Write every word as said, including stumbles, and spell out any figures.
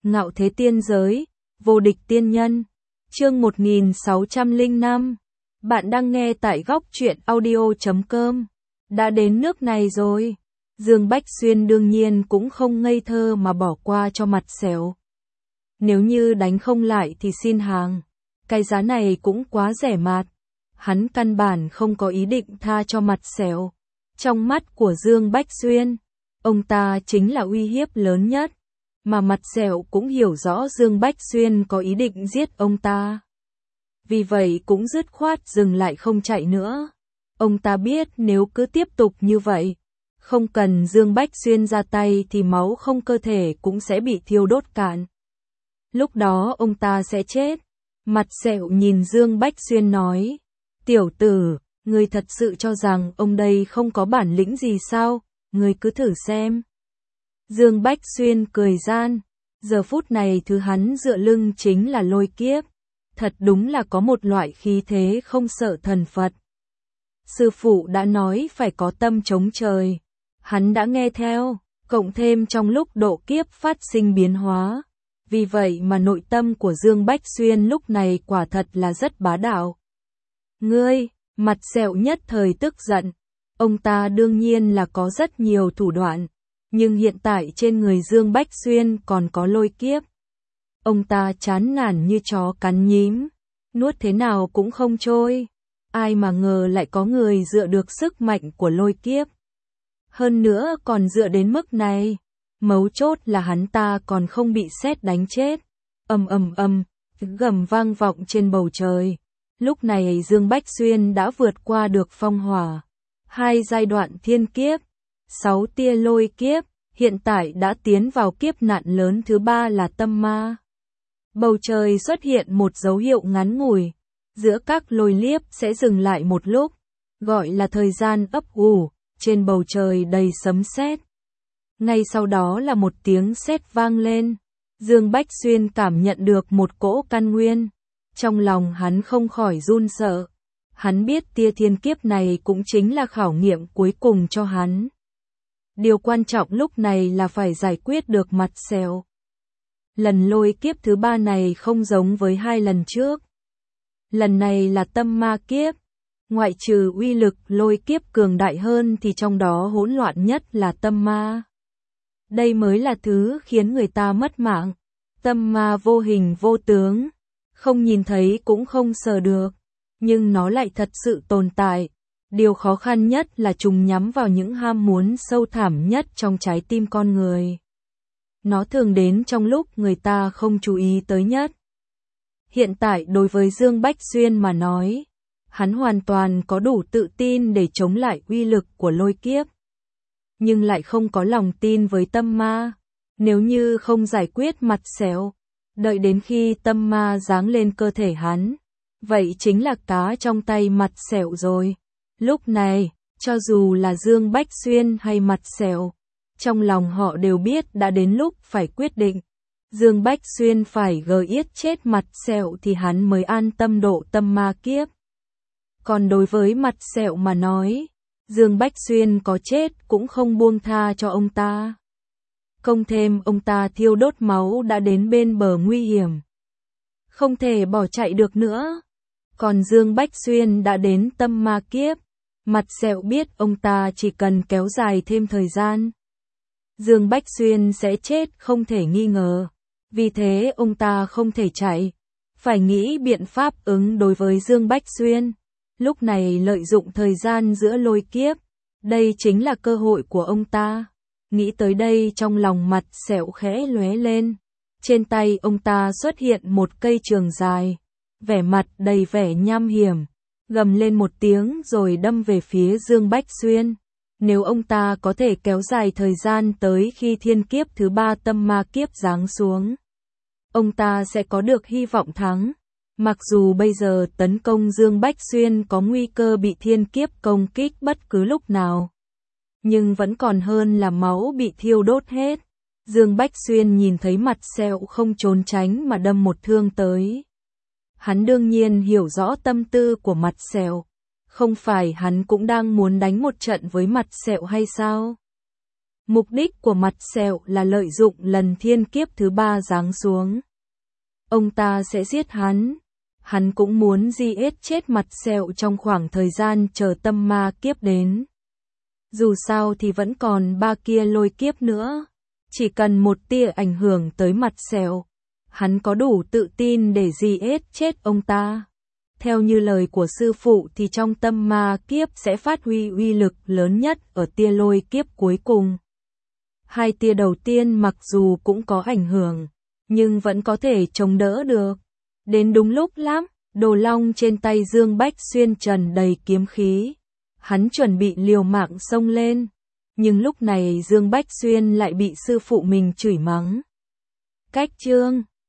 Ngạo thế tiên giới, vô địch tiên nhân. Chương một nghìn sáu trăm lẻ năm. Bạn đang nghe tại góc truyện audio chấm com. Đã đến nước này rồi. Dương Bách Xuyên đương nhiên cũng không ngây thơ mà bỏ qua cho mặt sẹo. Nếu như đánh không lại thì xin hàng. Cái giá này cũng quá rẻ mạt. Hắn căn bản không có ý định tha cho mặt sẹo. Trong mắt của Dương Bách Xuyên, ông ta chính là uy hiếp lớn nhất. Mà mặt sẹo cũng hiểu rõ Dương Bách Xuyên có ý định giết ông ta. Vì vậy cũng dứt khoát dừng lại không chạy nữa. Ông ta biết nếu cứ tiếp tục như vậy, không cần Dương Bách Xuyên ra tay thì máu không cơ thể cũng sẽ bị thiêu đốt cạn. Lúc đó ông ta sẽ chết. Mặt sẹo nhìn Dương Bách Xuyên nói, tiểu tử, ngươi thật sự cho rằng ông đây không có bản lĩnh gì sao, ngươi cứ thử xem. Dương Bách Xuyên cười gian, giờ phút này thứ hắn dựa lưng chính là lôi kiếp. Thật đúng là có một loại khí thế không sợ thần Phật. Sư phụ đã nói phải có tâm chống trời. Hắn đã nghe theo, cộng thêm trong lúc độ kiếp phát sinh biến hóa. Vì vậy mà nội tâm của Dương Bách Xuyên lúc này quả thật là rất bá đạo. Ngươi, mặt sẹo nhất thời tức giận. Ông ta đương nhiên là có rất nhiều thủ đoạn. Nhưng hiện tại trên người Dương Bách Xuyên còn có lôi kiếp. Ông ta chán nản như chó cắn nhím, nuốt thế nào cũng không trôi. Ai mà ngờ lại có người dựa được sức mạnh của lôi kiếp. Hơn nữa còn dựa đến mức này. Mấu chốt là hắn ta còn không bị sét đánh chết. Ầm ầm ầm, tiếng gầm vang vọng trên bầu trời. Lúc này Dương Bách Xuyên đã vượt qua được phong hỏa, hai giai đoạn thiên kiếp, sáu tia lôi kiếp, hiện tại đã tiến vào kiếp nạn lớn thứ ba là tâm ma. Bầu trời xuất hiện một dấu hiệu ngắn ngủi, giữa các lôi liếp sẽ dừng lại một lúc, gọi là thời gian ấp ủ, trên bầu trời đầy sấm sét. Ngay sau đó là một tiếng sét vang lên, Dương Bách Xuyên cảm nhận được một cỗ căn nguyên, trong lòng hắn không khỏi run sợ. Hắn biết tia thiên kiếp này cũng chính là khảo nghiệm cuối cùng cho hắn. Điều quan trọng lúc này là phải giải quyết được mặt sẹo. Lần lôi kiếp thứ ba này không giống với hai lần trước. Lần này là tâm ma kiếp. Ngoại trừ uy lực lôi kiếp cường đại hơn thì trong đó hỗn loạn nhất là tâm ma. Đây mới là thứ khiến người ta mất mạng. Tâm ma vô hình vô tướng, không nhìn thấy cũng không sờ được, nhưng nó lại thật sự tồn tại. Điều khó khăn nhất là chúng nhắm vào những ham muốn sâu thẳm nhất trong trái tim con người. Nó thường đến trong lúc người ta không chú ý tới nhất. Hiện tại đối với Dương Bách Xuyên mà nói, hắn hoàn toàn có đủ tự tin để chống lại uy lực của lôi kiếp. Nhưng lại không có lòng tin với tâm ma. Nếu như không giải quyết mặt sẹo, đợi đến khi tâm ma giáng lên cơ thể hắn, vậy chính là cá trong tay mặt sẹo rồi. Lúc này, cho dù là Dương Bách Xuyên hay mặt sẹo, trong lòng họ đều biết đã đến lúc phải quyết định. Dương Bách Xuyên phải gờ yết chết mặt sẹo thì hắn mới an tâm độ tâm ma kiếp. Còn đối với mặt sẹo mà nói, Dương Bách Xuyên có chết cũng không buông tha cho ông ta. Công thêm ông ta thiêu đốt máu đã đến bên bờ nguy hiểm, không thể bỏ chạy được nữa. Còn Dương Bách Xuyên đã đến tâm ma kiếp. Mặt sẹo biết ông ta chỉ cần kéo dài thêm thời gian, Dương Bách Xuyên sẽ chết không thể nghi ngờ. Vì thế ông ta không thể chạy, phải nghĩ biện pháp ứng đối với Dương Bách Xuyên. Lúc này lợi dụng thời gian giữa lôi kiếp, đây chính là cơ hội của ông ta. Nghĩ tới đây trong lòng mặt sẹo khẽ lóe lên. Trên tay ông ta xuất hiện một cây trường dài, vẻ mặt đầy vẻ nham hiểm, gầm lên một tiếng rồi đâm về phía Dương Bách Xuyên. Nếu ông ta có thể kéo dài thời gian tới khi thiên kiếp thứ ba tâm ma kiếp giáng xuống, ông ta sẽ có được hy vọng thắng. Mặc dù bây giờ tấn công Dương Bách Xuyên có nguy cơ bị thiên kiếp công kích bất cứ lúc nào, nhưng vẫn còn hơn là máu bị thiêu đốt hết. Dương Bách Xuyên nhìn thấy mặt sẹo không trốn tránh mà đâm một thương tới. Hắn đương nhiên hiểu rõ tâm tư của mặt sẹo. Không phải hắn cũng đang muốn đánh một trận với mặt sẹo hay sao? Mục đích của mặt sẹo là lợi dụng lần thiên kiếp thứ ba giáng xuống. Ông ta sẽ giết hắn. Hắn cũng muốn giết chết mặt sẹo trong khoảng thời gian chờ tâm ma kiếp đến. Dù sao thì vẫn còn ba kia lôi kiếp nữa. Chỉ cần một tia ảnh hưởng tới mặt sẹo, hắn có đủ tự tin để giết chết ông ta. Theo như lời của sư phụ thì trong tâm ma kiếp sẽ phát huy uy lực lớn nhất ở tia lôi kiếp cuối cùng. Hai tia đầu tiên mặc dù cũng có ảnh hưởng, nhưng vẫn có thể chống đỡ được. Đến đúng lúc lắm, đồ long trên tay Dương Bách Xuyên tràn đầy kiếm khí. Hắn chuẩn bị liều mạng xông lên. Nhưng lúc này Dương Bách Xuyên lại bị sư phụ mình chửi mắng. Cách chương